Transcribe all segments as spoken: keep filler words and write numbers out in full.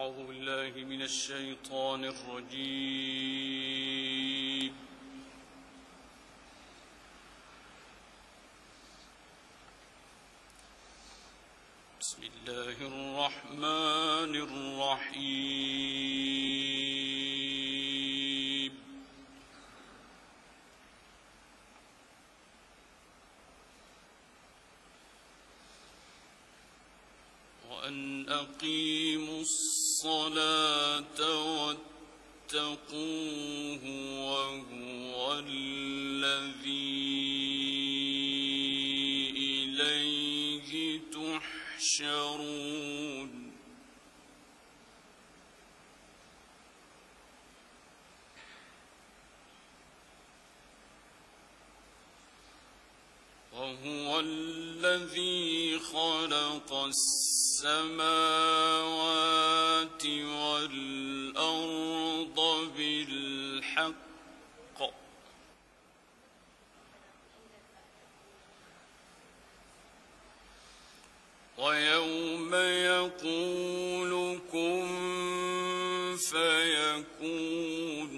أعوذ بالله من الشيطان الرجيم. بسم الله الرحمن الرحيم. وأن أقيموا الصلاة واتقوه وهو الذي إليه تحشرون. وهو الذي خلق السماوات والأرض بالحق ويوم يقول كن فيكون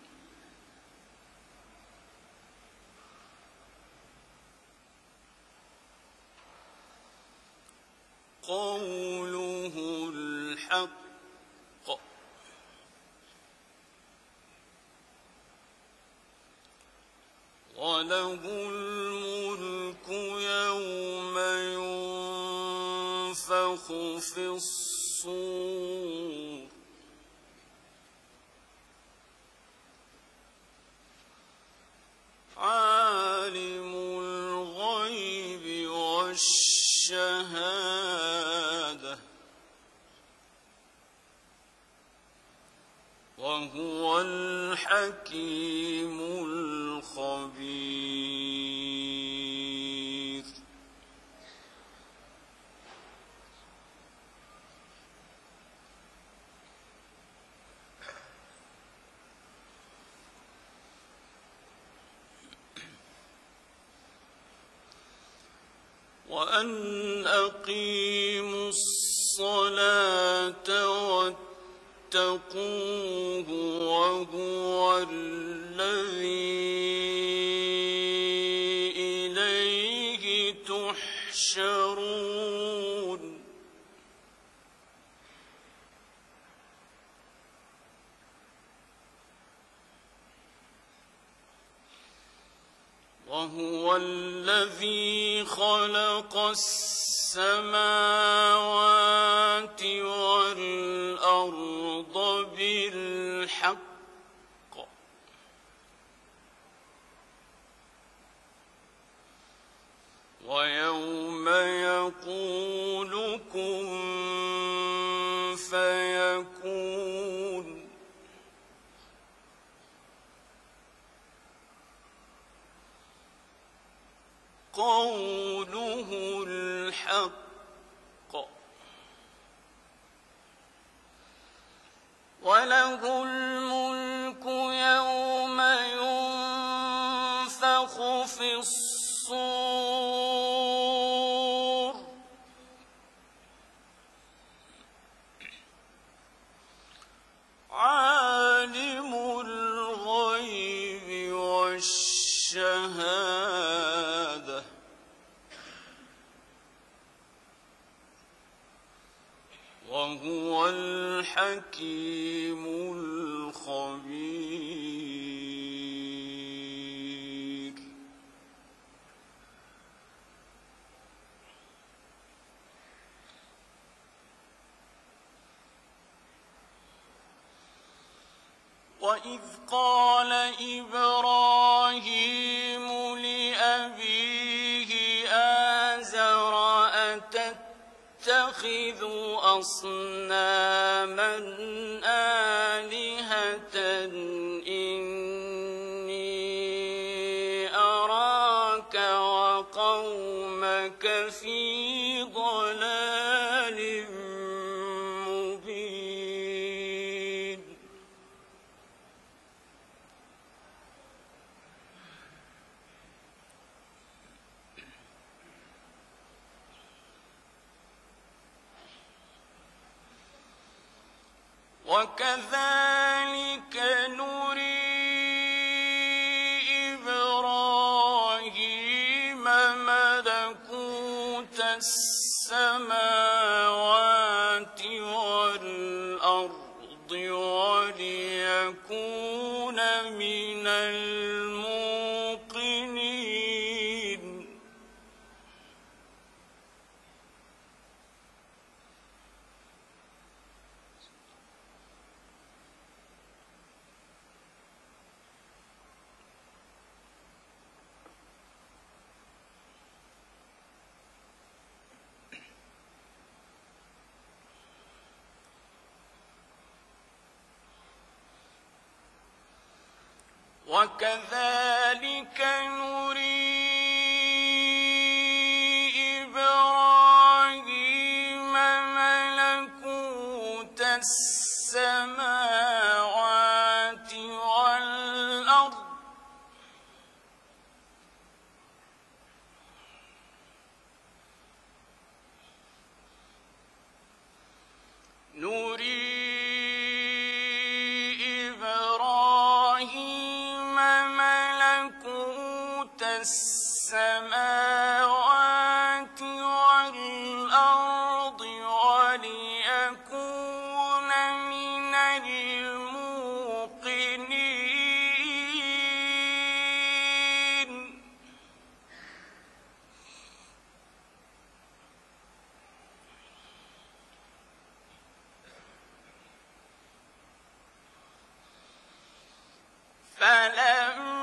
قوله الحق وله الملك يوم ينفخ في الصور عالم الغيب والشهادة وهو الحكيم الخبير. وأن أقيموا الصلاة واتقوه وهو الذي إليه تحشرون. وهو الذي خلق السماوات والأرض بالحق ويوم يقول كن فيكون قوله الحق وله الملك يوم ينفخ في الصور عالم الغيب والشهادة وهو الحكيم الخبير. وإذ قال إبراهيم لأبيه آزر أتتخذ أصناما آلهة إني أراك وقومك في ضلال مبين. وكذلك نري إبراهيم ملكوت السماوات والأرض وليكون من الموقنين. وكذلك نري إبراهيم ملكوت السماوات والأرض نري السماوات والأرض وليكون من الموقنين. فلما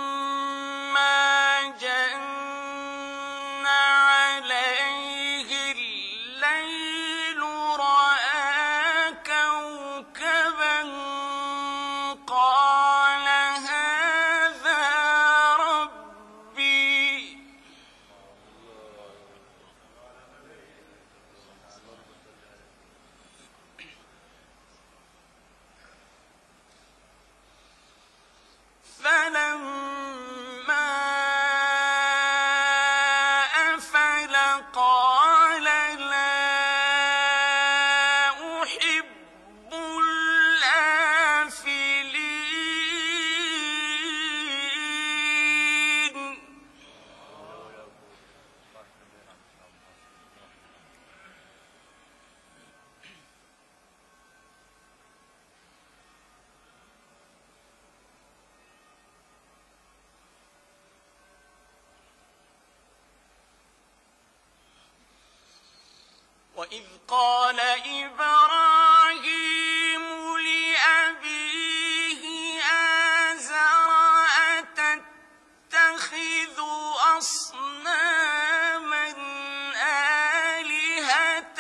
وإذ قال إبراهيم لأبيه آزر أتتخذ أصناما آلهة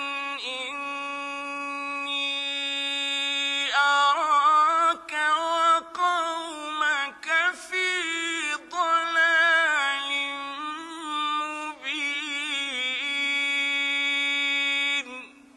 إني أراك وقومك في ضلال مبين.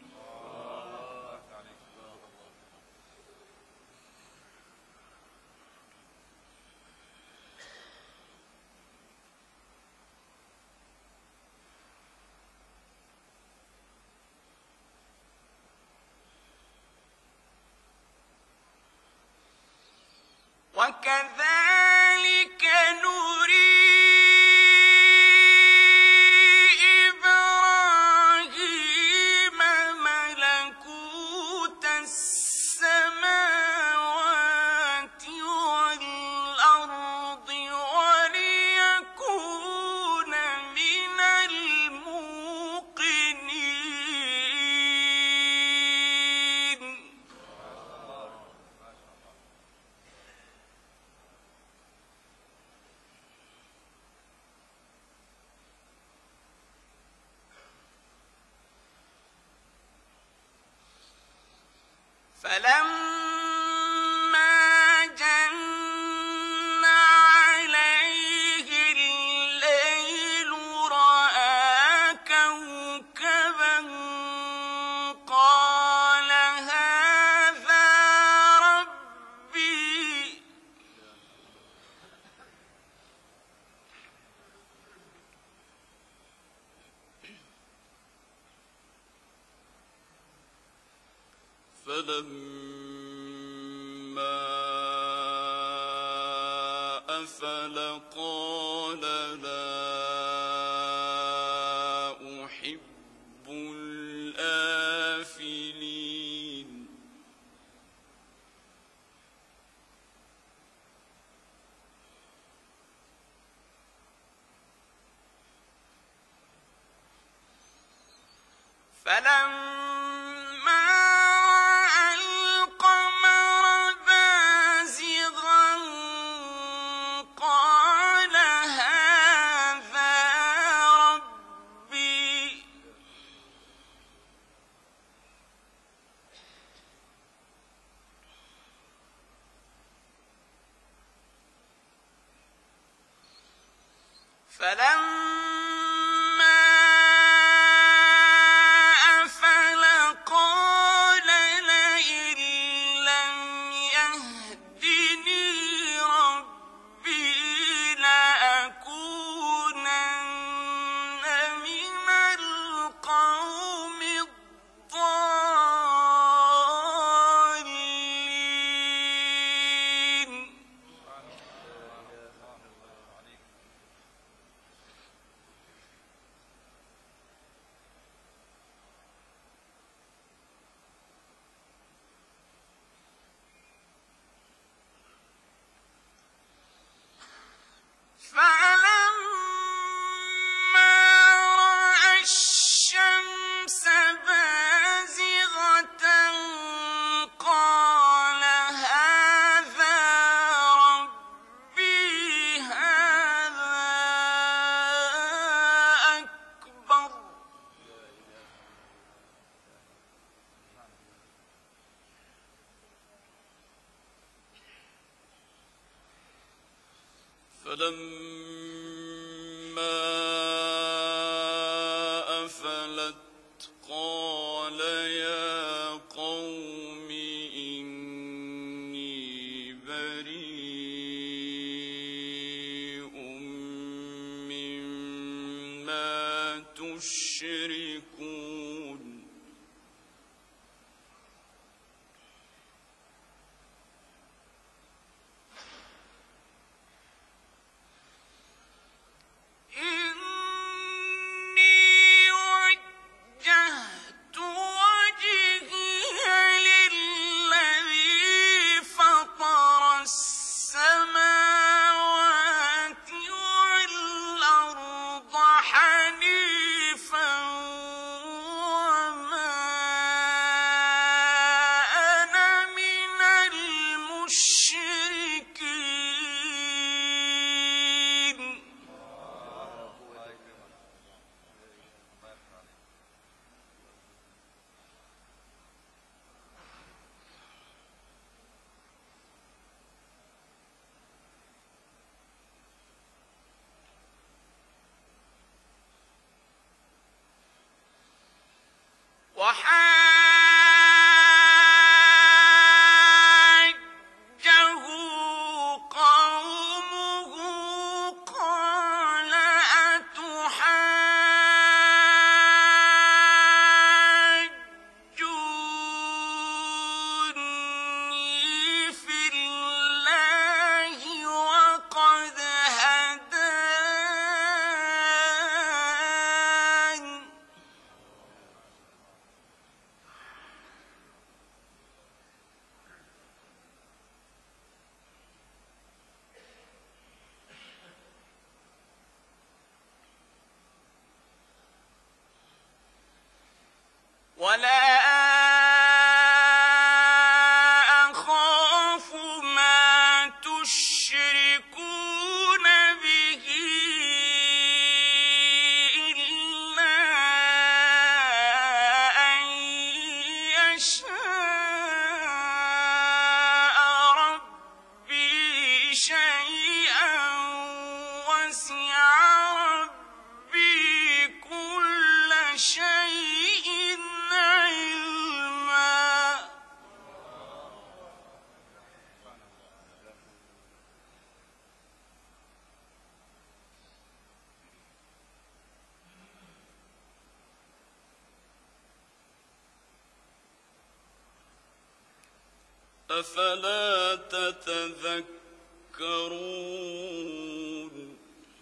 وكذلك نري إبراهيم ملكوت السماوات والأرض وليكون من الموقنين. فلما جن عليه الليل رأى كوكبا قال هذا ربي. فلما أفل قال لا أحب الآفلين فلما رأى القمر بازغا قال هذا ربي فلما أفل قال لئن لم يهدني ربي لأكونن من القوم الضالين فلما رأى الشمس بازغة قال هذا ربي هذا أكبر فلما أفلت قال يا قوم إني بريء مما تشركون إني وجهت وجهي للذي فطر السماوات والأرض حنيفا وما أنا من المشركين وحاجه قومه قال أتحاجوني في الله وقد هدان ولا أخاف ما تشركون به إلا أن يشاء ربي شيئا وسع ربي كل شيء علما أفلا تتذكرون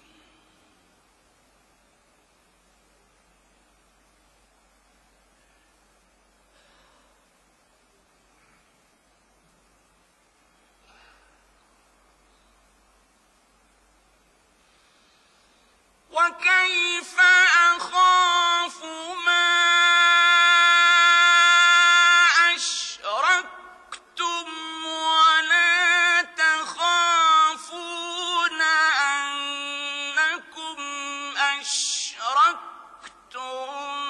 وكيف أخاف ما أشركتم ولا تخافون أنكم أشركتم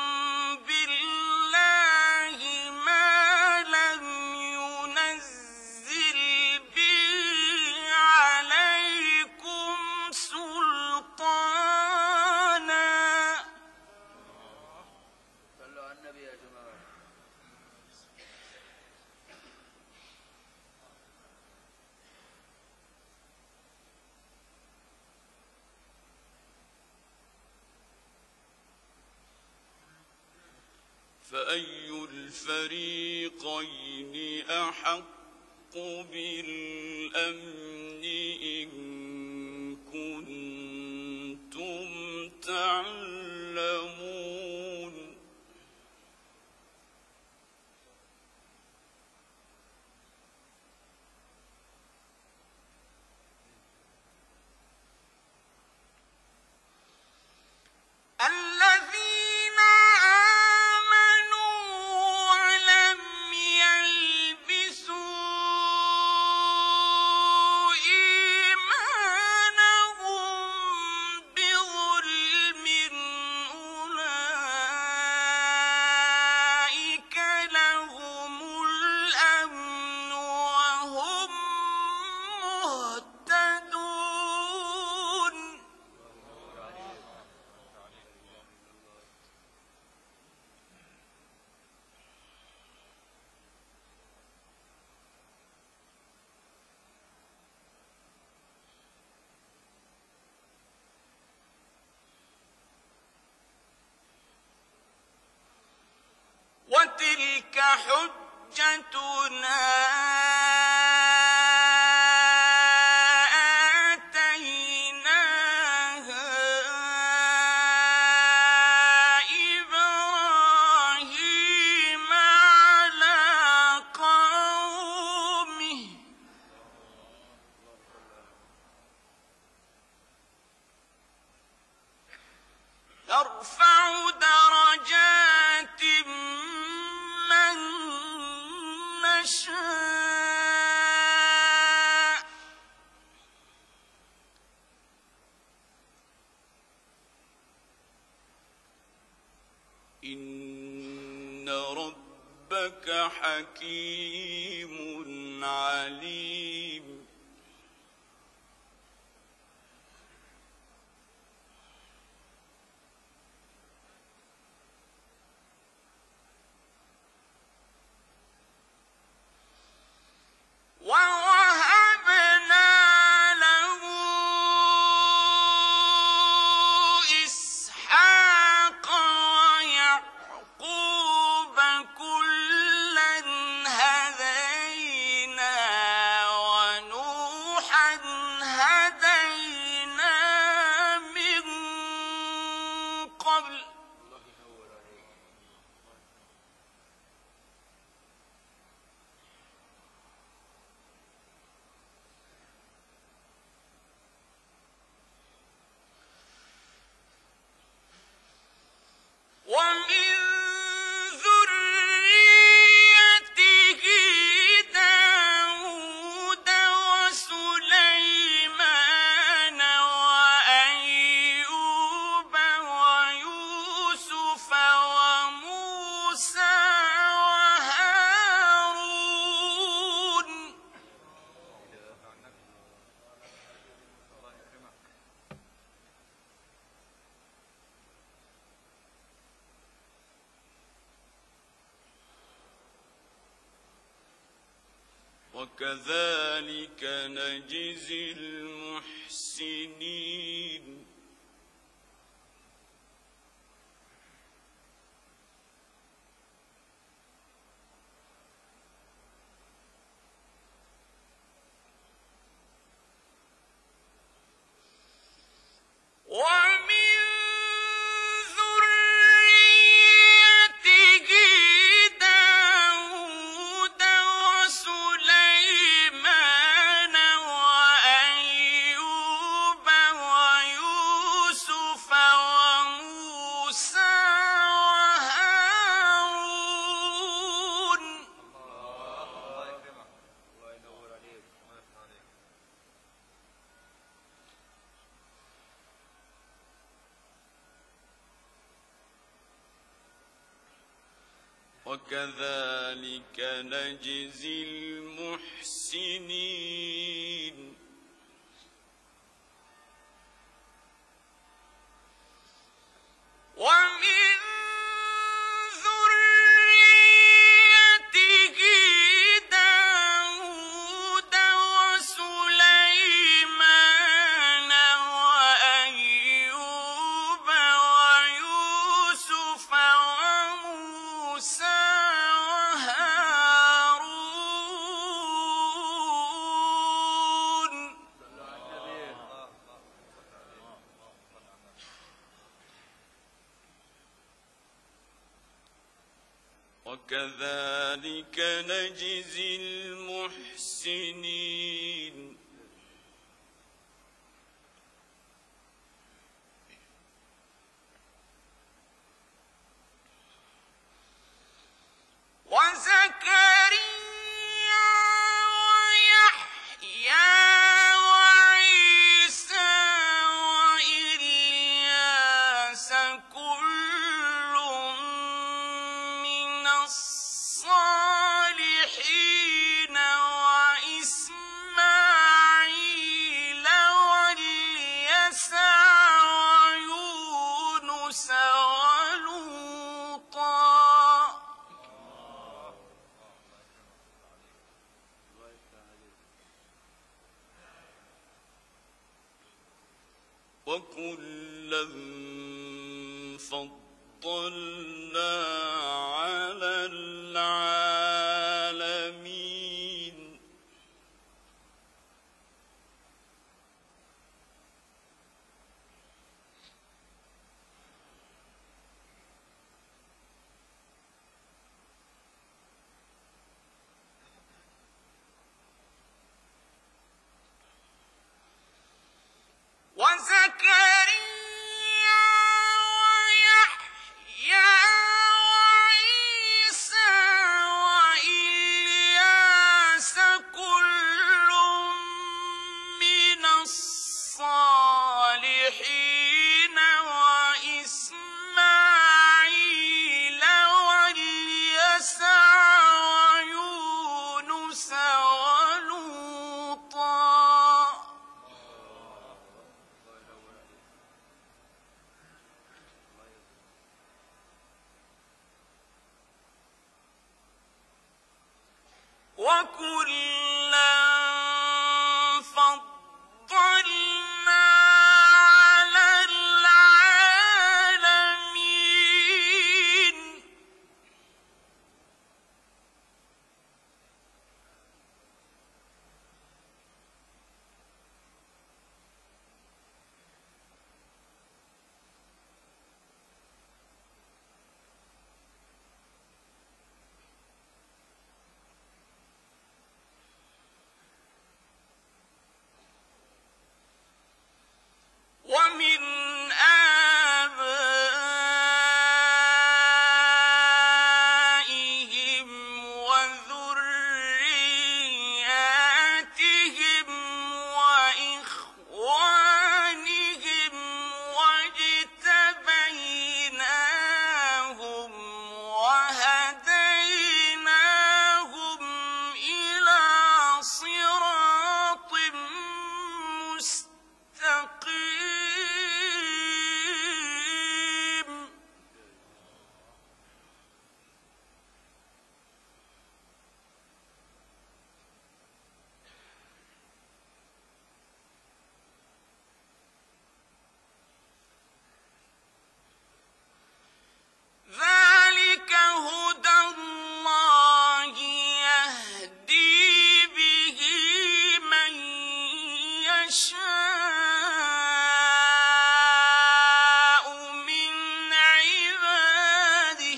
بالله ما لم ينزل به عليكم سلطانا. صلوا على النبي يا جماعة. فأي الفريقين أحق بالأمن إن كنتم تعلمون. الذين آمنوا ولم يلبسوا إيمانهم بظلم أولئك لهم الأمن وهم مهتدون. وتلك حجتنا آتيناها إبراهيم على قومه نرفع درجات من نشاء إن ربك حكيم عليم. ووهبنا له إسحاق ويعقوب كلا هدينا ونوحا هدينا من قبل ومن ذريته داود وسليمان وأيوب ويوسف وموسى وهارون. وكذلك نجزي المحسنين. وكذلك نجزي المحسنين ومن ذريته داود وسليمان وأيوب ويوسف وموسى وهارون وكذلك نجزي المحسنين وزكريا ويحيى وعيسى وإلياس كل من الصالحين وإسماعيل واليسع ويونس ولوطا وكلا فضلنا على العالمين وزكريا ويحيى وعيسى وإلياس كل من الصالحين وإسماعيل واليسع ويونس ولوطا وكلا فضلنا على العالمين ومن آبائهم وذرياتهم وإخوانهم واجتبيناهم وهديناهم إلى صراط مستقيم ذلك هدى الله يهدي به من يشاء من عباده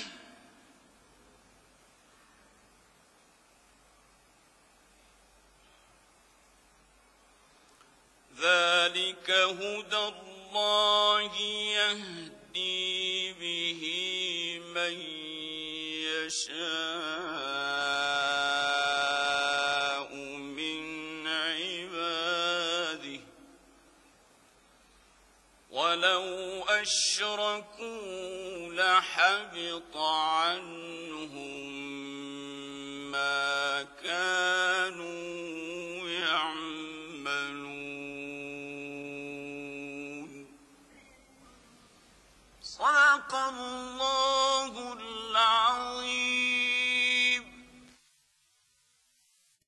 ذلك هدى الله يهدي به من يشاء من عباده ولو أشركوا لحبط عنهم